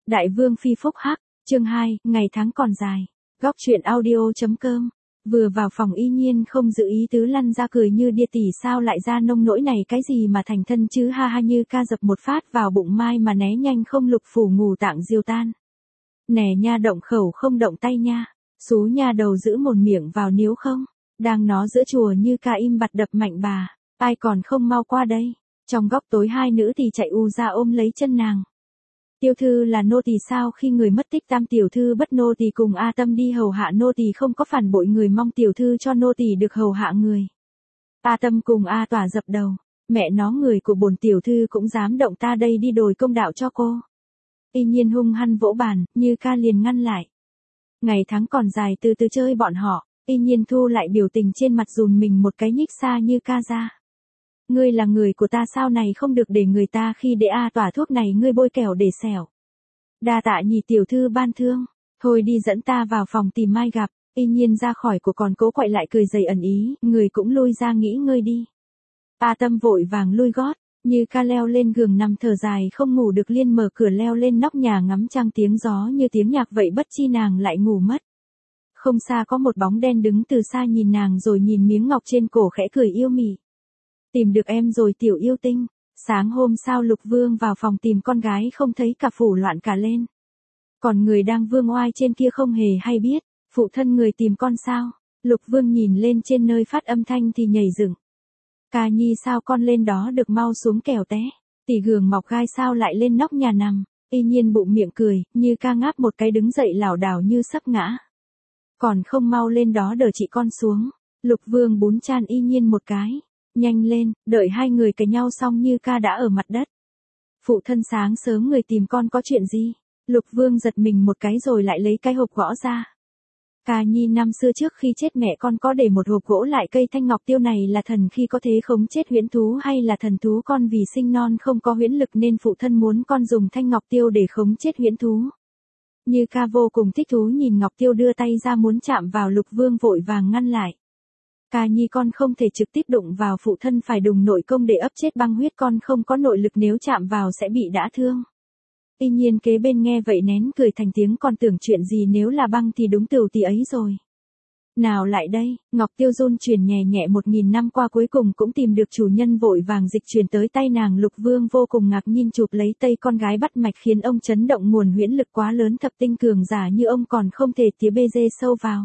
Đại vương phi phúc hắc, chương 2, ngày tháng còn dài. Góc truyện audio.com. Vừa vào phòng y nhiên không giữ ý tứ lăn ra cười như điên tỷ sao lại ra nông nỗi này cái gì mà thành thân chứ ha ha như ca dập một phát vào bụng mai mà né nhanh không lục phủ ngủ tạng diêu tan. Nè nha động khẩu không động tay nha, xú nha đầu giữ mồm miệng vào nếu không. Đang nó giữa chùa như ca im bặt đập mạnh bà, ai còn không mau qua đây. Trong góc tối hai nữ thì chạy u ra ôm lấy chân nàng. Tiêu thư là nô tỳ sao khi người mất tích tam tiểu thư bất nô tỳ cùng A Tâm đi hầu hạ nô tỳ không có phản bội người mong tiểu thư cho nô tỳ được hầu hạ người. A Tâm cùng A Tỏa dập đầu, mẹ nó người của bổn tiểu thư cũng dám động ta đây đi đòi công đạo cho cô. Y nhiên hung hăng vỗ bàn, như ca liền ngăn lại. Ngày tháng còn dài từ từ chơi bọn họ, y nhiên thu lại biểu tình trên mặt dùn mình một cái nhích xa như ca ra. Ngươi là người của ta sao này không được để người ta khi để A Tỏa thuốc này ngươi bôi kẹo để xẻo. Đa tạ nhị tiểu thư ban thương, thôi đi dẫn ta vào phòng tìm mai gặp, y nhiên ra khỏi của còn cố quậy lại cười dày ẩn ý, người cũng lui ra nghỉ ngơi đi. A Tâm vội vàng lui gót, như ca leo lên giường nằm thở dài không ngủ được liên mở cửa leo lên nóc nhà ngắm trăng tiếng gió như tiếng nhạc vậy bất chi nàng lại ngủ mất. Không xa có một bóng đen đứng từ xa nhìn nàng rồi nhìn miếng ngọc trên cổ khẽ cười yêu mị. Tìm được em rồi tiểu yêu tinh. Sáng hôm sau Lục Vương vào phòng tìm con gái không thấy cả phủ loạn cả lên. Còn người đang vương oai trên kia không hề hay biết, phụ thân người tìm con sao. Lục Vương nhìn lên trên nơi phát âm thanh thì nhảy dựng. Ca nhi sao con lên đó được mau xuống kẻo té. Tỷ gường mọc gai sao lại lên nóc nhà nằm. Y nhiên bụng miệng cười, như ca ngáp một cái đứng dậy lảo đảo như sắp ngã. Còn không mau lên đó đỡ chị con xuống. Lục Vương bún chan Y nhiên một cái. Nhanh lên, đợi hai người cãi nhau xong như ca đã ở mặt đất. Phụ thân sáng sớm người tìm con có chuyện gì? Lục Vương giật mình một cái rồi lại lấy cái hộp gõ ra. Ca nhi năm xưa trước khi chết mẹ con có để một hộp gỗ lại cây thanh ngọc tiêu này là thần khi có thế khống chết huyễn thú hay là thần thú con vì sinh non không có huyễn lực nên phụ thân muốn con dùng thanh ngọc tiêu để khống chết huyễn thú. Như ca vô cùng thích thú nhìn ngọc tiêu đưa tay ra muốn chạm vào Lục Vương vội vàng ngăn lại. Ca nhi con không thể trực tiếp đụng vào phụ thân phải dùng nội công để ấp chết băng huyết con không có nội lực nếu chạm vào sẽ bị đả thương. Y nhiên kế bên nghe vậy nén cười thành tiếng còn tưởng chuyện gì nếu là băng thì đúng tửu tỷ ấy rồi. Nào lại đây, ngọc tiêu run chuyển nhẹ nhẹ 1000 năm qua cuối cùng cũng tìm được chủ nhân vội vàng dịch chuyển tới tay nàng. Lục Vương vô cùng ngạc nhiên chụp lấy tay con gái bắt mạch khiến ông chấn động nguồn huyễn lực quá lớn thập tinh cường giả như ông còn không thể tía bê dê sâu vào.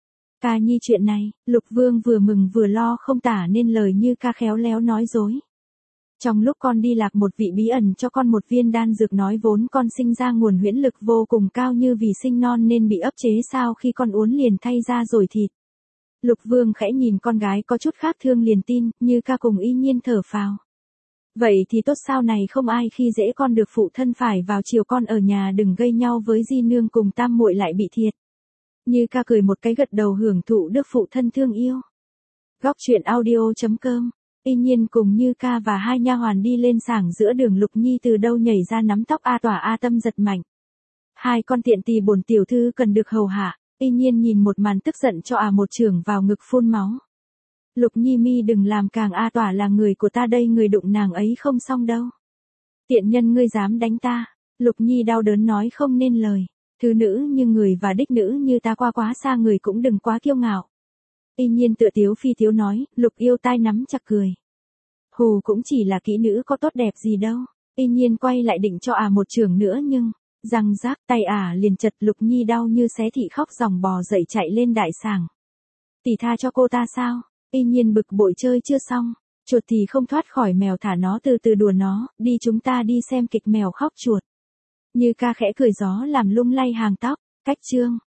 Ca nhi chuyện này, Lục Vương vừa mừng vừa lo không tả nên lời như ca khéo léo nói dối. Trong lúc con đi lạc một vị bí ẩn cho con một viên đan dược nói vốn con sinh ra nguồn huyễn lực vô cùng cao như vì sinh non nên bị ấp chế sao khi con uốn liền thay ra rồi thịt. Lục Vương khẽ nhìn con gái có chút khác thương liền tin, như ca cùng Y nhiên thở phào. Vậy thì tốt sao này không ai khi dễ con được phụ thân phải vào chiều con ở nhà đừng gây nhau với di nương cùng tam muội lại bị thiệt. Như ca cười một cái gật đầu hưởng thụ được phụ thân thương yêu. Góc truyện audio.com. Y nhiên cùng Như ca và hai nha hoàn đi lên sảng giữa đường. Lục Nhi từ đâu nhảy ra nắm tóc A Tỏa A Tâm giật mạnh. Hai con tiện tỳ bổn tiểu thư cần được hầu hạ. Y nhiên nhìn một màn tức giận cho một chưởng vào ngực phun máu. Lục Nhi mi đừng làm càng A Tỏa là người của ta đây người đụng nàng ấy không xong đâu. Tiện nhân ngươi dám đánh ta. Lục Nhi đau đớn nói không nên lời. Thứ nữ như người và đích nữ như ta qua quá xa người cũng đừng quá kiêu ngạo. Y nhiên tựa tiếu phi tiếu nói, Lục yêu tai nắm chặt cười. Hù cũng chỉ là kỹ nữ có tốt đẹp gì đâu. Y nhiên quay lại định cho một chưởng nữa nhưng, răng rác tay liền chật. Lục Nhi đau như xé thị khóc ròng bò dậy chạy lên đại sảnh. Tỷ tha cho cô ta sao? Y nhiên bực bội chơi chưa xong. Chuột thì không thoát khỏi mèo thả nó từ từ đùa nó, đi chúng ta đi xem kịch mèo khóc chuột. Như ca khẽ cười gió làm lung lay hàng tóc, cách chương.